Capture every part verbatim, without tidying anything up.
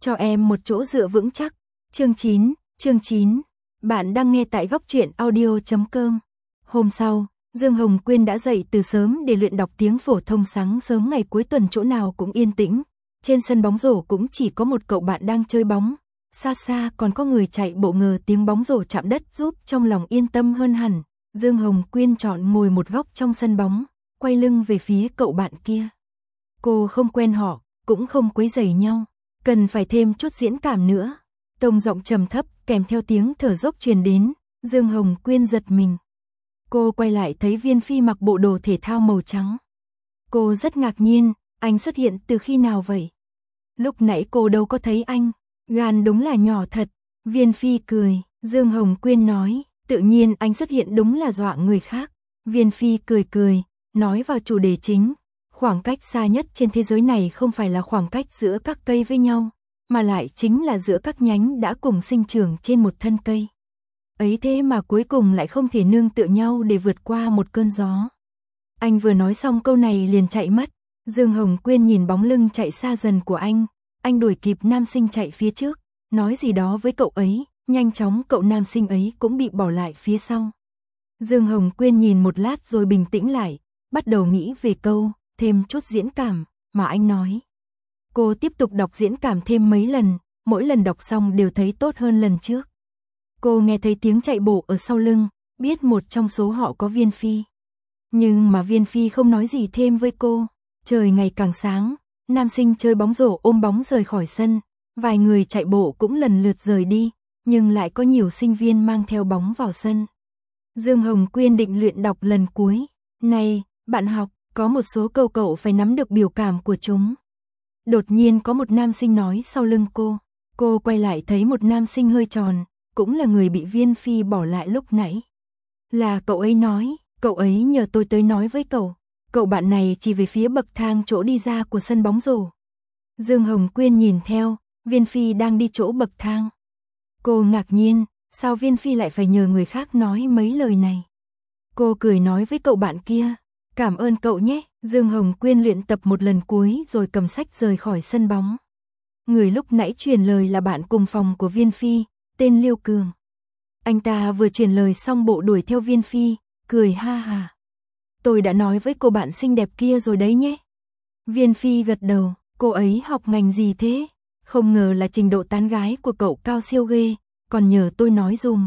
cho em một chỗ dựa vững chắc. Chương chín, chương chín. Bạn đang nghe tại góc truyện audio chấm com. Hôm sau, Dương Hồng Quyên đã dậy từ sớm để luyện đọc tiếng phổ thông. Sáng sớm ngày cuối tuần chỗ nào cũng yên tĩnh, trên sân bóng rổ cũng chỉ có một cậu bạn đang chơi bóng, xa xa còn có người chạy bộ ngờ tiếng bóng rổ chạm đất giúp trong lòng yên tâm hơn hẳn. Dương Hồng Quyên chọn ngồi một góc trong sân bóng, quay lưng về phía cậu bạn kia. Cô không quen họ, cũng không quấy rầy nhau, cần phải thêm chút diễn cảm nữa. Tông giọng trầm thấp kèm theo tiếng thở dốc truyền đến, Dương Hồng Quyên giật mình. Cô quay lại thấy Viên Phi mặc bộ đồ thể thao màu trắng. Cô rất ngạc nhiên, anh xuất hiện từ khi nào vậy? Lúc nãy cô đâu có thấy anh, gan đúng là nhỏ thật. Viên Phi cười, Dương Hồng Quyên nói, tự nhiên anh xuất hiện đúng là dọa người khác. Viên Phi cười cười, nói vào chủ đề chính. Khoảng cách xa nhất trên thế giới này không phải là khoảng cách giữa các cây với nhau, mà lại chính là giữa các nhánh đã cùng sinh trưởng trên một thân cây. Ấy thế mà cuối cùng lại không thể nương tựa nhau để vượt qua một cơn gió. Anh vừa nói xong câu này liền chạy mất. Dương Hồng Quyên nhìn bóng lưng chạy xa dần của anh, anh đuổi kịp nam sinh chạy phía trước, nói gì đó với cậu ấy, nhanh chóng cậu nam sinh ấy cũng bị bỏ lại phía sau. Dương Hồng Quyên nhìn một lát rồi bình tĩnh lại, bắt đầu nghĩ về câu, thêm chút diễn cảm, mà anh nói. Cô tiếp tục đọc diễn cảm thêm mấy lần, mỗi lần đọc xong đều thấy tốt hơn lần trước. Cô nghe thấy tiếng chạy bộ ở sau lưng, biết một trong số họ có Viên Phi. Nhưng mà Viên Phi không nói gì thêm với cô. Trời ngày càng sáng, nam sinh chơi bóng rổ ôm bóng rời khỏi sân, vài người chạy bộ cũng lần lượt rời đi, nhưng lại có nhiều sinh viên mang theo bóng vào sân. Dương Hồng Quyên định luyện đọc lần cuối. Này, bạn học, có một số câu cậu phải nắm được biểu cảm của chúng. Đột nhiên có một nam sinh nói sau lưng cô. Cô quay lại thấy một nam sinh hơi tròn, cũng là người bị Viên Phi bỏ lại lúc nãy. Là cậu ấy nói, cậu ấy nhờ tôi tới nói với cậu. Cậu bạn này chỉ về phía bậc thang chỗ đi ra của sân bóng rổ. Dương Hồng Quyên nhìn theo, Viên Phi đang đi chỗ bậc thang. Cô ngạc nhiên, sao Viên Phi lại phải nhờ người khác nói mấy lời này? Cô cười nói với cậu bạn kia, cảm ơn cậu nhé. Dương Hồng Quyên luyện tập một lần cuối rồi cầm sách rời khỏi sân bóng. Người lúc nãy truyền lời là bạn cùng phòng của Viên Phi, tên Liêu Cường. Anh ta vừa truyền lời xong bộ đuổi theo Viên Phi, cười ha ha. Tôi đã nói với cô bạn xinh đẹp kia rồi đấy nhé. Viên Phi gật đầu, cô ấy học ngành gì thế? Không ngờ là trình độ tán gái của cậu cao siêu ghê, còn nhờ tôi nói dùm.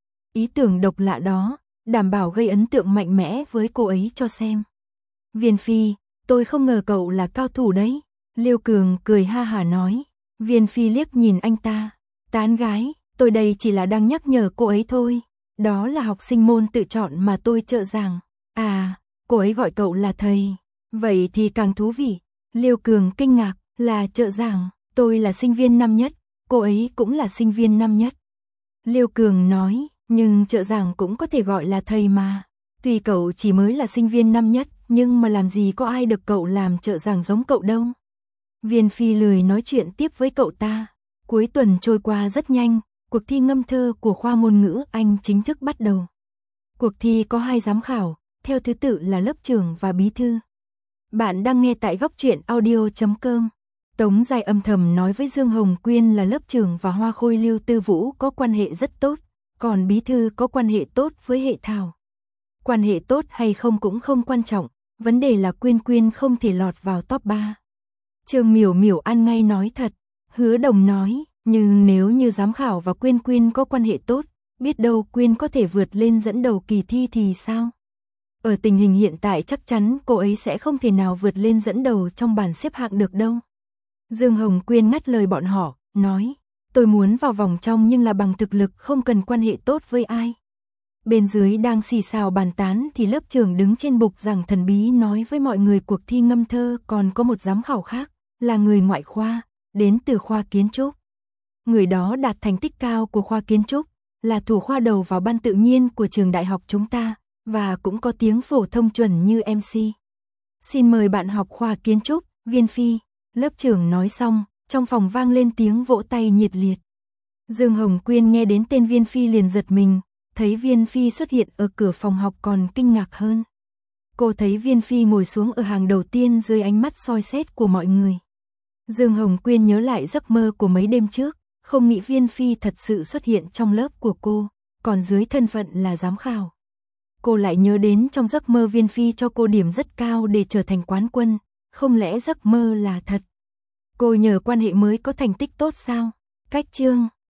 Ý tưởng độc lạ đó, đảm bảo gây ấn tượng mạnh mẽ với cô ấy cho xem. Viên Phi, tôi không ngờ cậu là cao thủ đấy. Liêu Cường cười ha hả nói. Viên Phi liếc nhìn anh ta. Tán gái, tôi đây chỉ là đang nhắc nhở cô ấy thôi. Đó là học sinh môn tự chọn mà tôi trợ giảng. À, cô ấy gọi cậu là thầy. Vậy thì càng thú vị. Liêu Cường kinh ngạc, là trợ giảng, tôi là sinh viên năm nhất, cô ấy cũng là sinh viên năm nhất. Liêu Cường nói, nhưng trợ giảng cũng có thể gọi là thầy mà. Tuy cậu chỉ mới là sinh viên năm nhất, nhưng mà làm gì có ai được cậu làm trợ giảng giống cậu đâu. Viên Phi lười nói chuyện tiếp với cậu ta. Cuối tuần trôi qua rất nhanh, cuộc thi ngâm thơ của khoa ngôn ngữ Anh chính thức bắt đầu. Cuộc thi có hai giám khảo, theo thứ tự là lớp trưởng và bí thư. Bạn đang nghe tại góc truyện audio chấm com. Tống Giai âm thầm nói với Dương Hồng Quyên là lớp trưởng và Hoa Khôi Lưu Tư Vũ có quan hệ rất tốt, còn bí thư có quan hệ tốt với Hệ Thảo. Quan hệ tốt hay không cũng không quan trọng, vấn đề là Quyên Quyên không thể lọt vào top ba. Trương Miểu Miểu ăn ngay nói thật, Hứa Đồng nói, nhưng nếu như giám khảo và Quyên Quyên có quan hệ tốt, biết đâu Quyên có thể vượt lên dẫn đầu kỳ thi thì sao? Ở tình hình hiện tại chắc chắn cô ấy sẽ không thể nào vượt lên dẫn đầu trong bảng xếp hạng được đâu. Dương Hồng Quyên ngắt lời bọn họ, nói, tôi muốn vào vòng trong nhưng là bằng thực lực không cần quan hệ tốt với ai. Bên dưới đang xì xào bàn tán thì lớp trưởng đứng trên bục giảng thần bí nói với mọi người cuộc thi ngâm thơ còn có một giám khảo khác, là người ngoại khoa, đến từ khoa kiến trúc. Người đó đạt thành tích cao của khoa kiến trúc, là thủ khoa đầu vào ban tự nhiên của trường đại học chúng ta, và cũng có tiếng phổ thông chuẩn như em xê. Xin mời bạn học khoa kiến trúc, Viên Phi. Lớp trưởng nói xong, trong phòng vang lên tiếng vỗ tay nhiệt liệt. Dương Hồng Quyên nghe đến tên Viên Phi liền giật mình, thấy Viên Phi xuất hiện ở cửa phòng học còn kinh ngạc hơn. Cô thấy Viên Phi ngồi xuống ở hàng đầu tiên dưới ánh mắt soi xét của mọi người. Dương Hồng Quyên nhớ lại giấc mơ của mấy đêm trước, không nghĩ Viên Phi thật sự xuất hiện trong lớp của cô, còn dưới thân phận là giám khảo. Cô lại nhớ đến trong giấc mơ Viên Phi cho cô điểm rất cao để trở thành quán quân, không lẽ giấc mơ là thật? Cô nhờ quan hệ mới có thành tích tốt sao? Cách chương